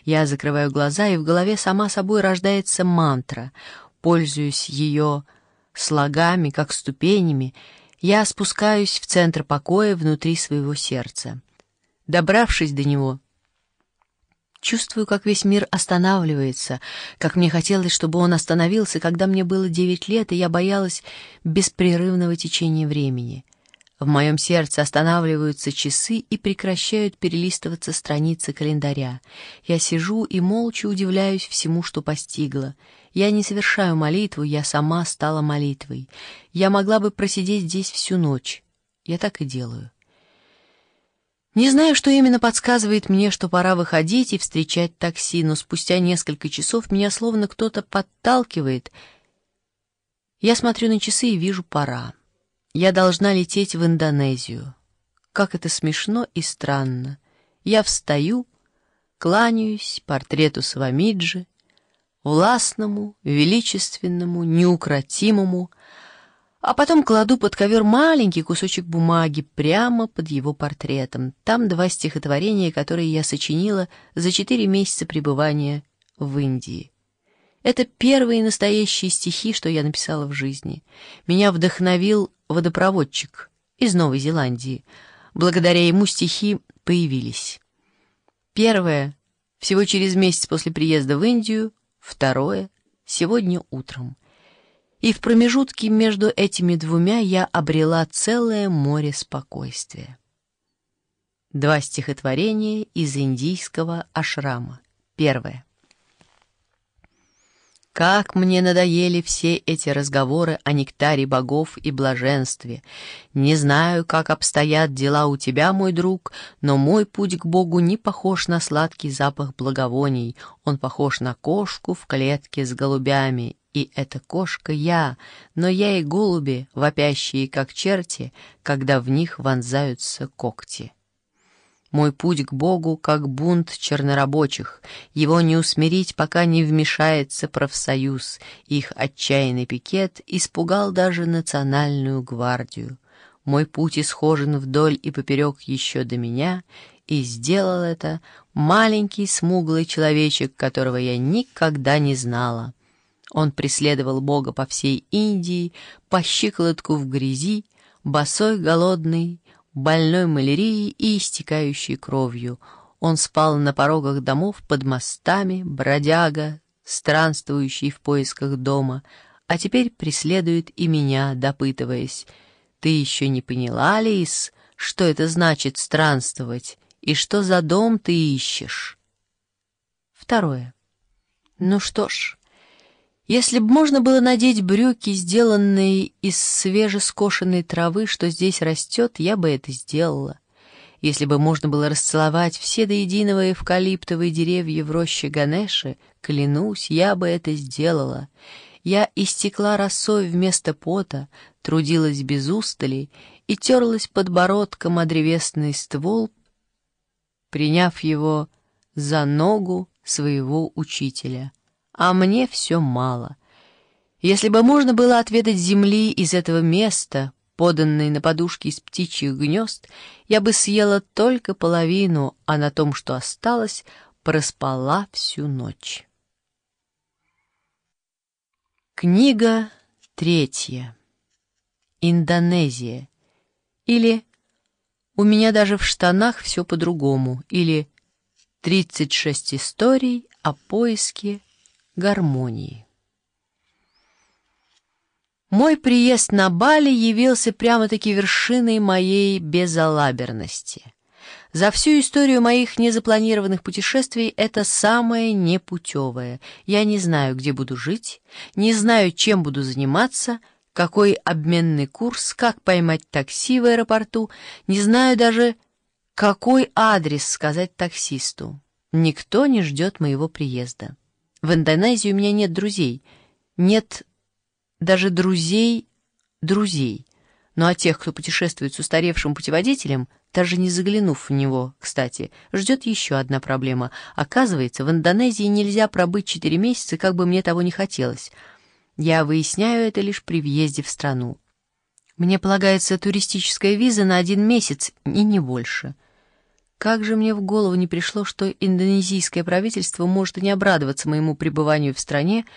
Я закрываю глаза, и в голове сама собой рождается мантра. Пользуясь ее слогами, как ступенями, я спускаюсь в центр покоя внутри своего сердца. Добравшись до него, чувствую, как весь мир останавливается, как мне хотелось, чтобы он остановился, когда мне было 9 лет, и я боялась беспрерывного течения времени. В моем сердце останавливаются часы и прекращают перелистываться страницы календаря. Я сижу и молча удивляюсь всему, что постигла. Я не совершаю молитву, я сама стала молитвой. Я могла бы просидеть здесь всю ночь. Я так и делаю. Не знаю, что именно подсказывает мне, что пора выходить и встречать такси, но спустя несколько часов меня словно кто-то подталкивает. Я смотрю на часы и вижу, пора. Я должна лететь в Индонезию. Как это смешно и странно. Я встаю, кланяюсь портрету Свамиджи, властному, величественному, неукротимому, а потом кладу под ковер маленький кусочек бумаги прямо под его портретом. Там 2 стихотворения, которые я сочинила за 4 месяца пребывания в Индии. Это первые настоящие стихи, что я написала в жизни. Меня вдохновил водопроводчик из Новой Зеландии. Благодаря ему стихи появились. Первое — всего через месяц после приезда в Индию, второе — сегодня утром. И в промежутке между этими 2 я обрела целое море спокойствия. 2 стихотворения из индийского ашрама. Первое. Как мне надоели все эти разговоры о нектаре богов и блаженстве. Не знаю, как обстоят дела у тебя, мой друг, но мой путь к Богу не похож на сладкий запах благовоний. Он похож на кошку в клетке с голубями. И эта кошка я, но я и голуби, вопящие как черти, когда в них вонзаются когти. Мой путь к Богу, как бунт чернорабочих, его не усмирить, пока не вмешается профсоюз. Их отчаянный пикет испугал даже национальную гвардию. Мой путь исхожен вдоль и поперек еще до меня, и сделал это маленький смуглый человечек, которого я никогда не знала. Он преследовал Бога по всей Индии, по щиколотку в грязи, босой, голодный, больной малярией и истекающей кровью. Он спал на порогах домов, под мостами, бродяга, странствующий в поисках дома, а теперь преследует и меня, допытываясь: «Ты еще не поняла, Лис, что это значит странствовать, и что за дом ты ищешь?» Второе. Ну что ж, если б можно было надеть брюки, сделанные из свежескошенной травы, что здесь растет, я бы это сделала. Если бы можно было расцеловать все до единого эвкалиптовые деревья в роще Ганеши, клянусь, я бы это сделала. Я истекла росой вместо пота, трудилась без устали и терлась подбородком о древесный ствол, приняв его за ногу своего учителя. А мне все мало. Если бы можно было отведать земли из этого места, поданной на подушке из птичьих гнезд, я бы съела только половину, а на том, что осталось, проспала всю ночь. Книга 3. Индонезия. Или «У меня даже в штанах все по-другому», или 36 историй о поиске гармонии. Мой приезд на Бали явился прямо-таки вершиной моей безалаберности. За всю историю моих незапланированных путешествий это самое непутевое. Я не знаю, где буду жить, не знаю, чем буду заниматься, какой обменный курс, как поймать такси в аэропорту, не знаю даже, какой адрес сказать таксисту. Никто не ждет моего приезда. В Индонезии у меня нет друзей, нет даже друзей. Ну а тех, кто путешествует с устаревшим путеводителем, даже не заглянув в него, кстати, ждет еще одна проблема. Оказывается, в Индонезии нельзя пробыть 4 месяца, как бы мне того не хотелось. Я выясняю это лишь при въезде в страну. Мне полагается туристическая виза на 1 месяц и не больше. Как же мне в голову не пришло, что индонезийское правительство может и не обрадоваться моему пребыванию в стране,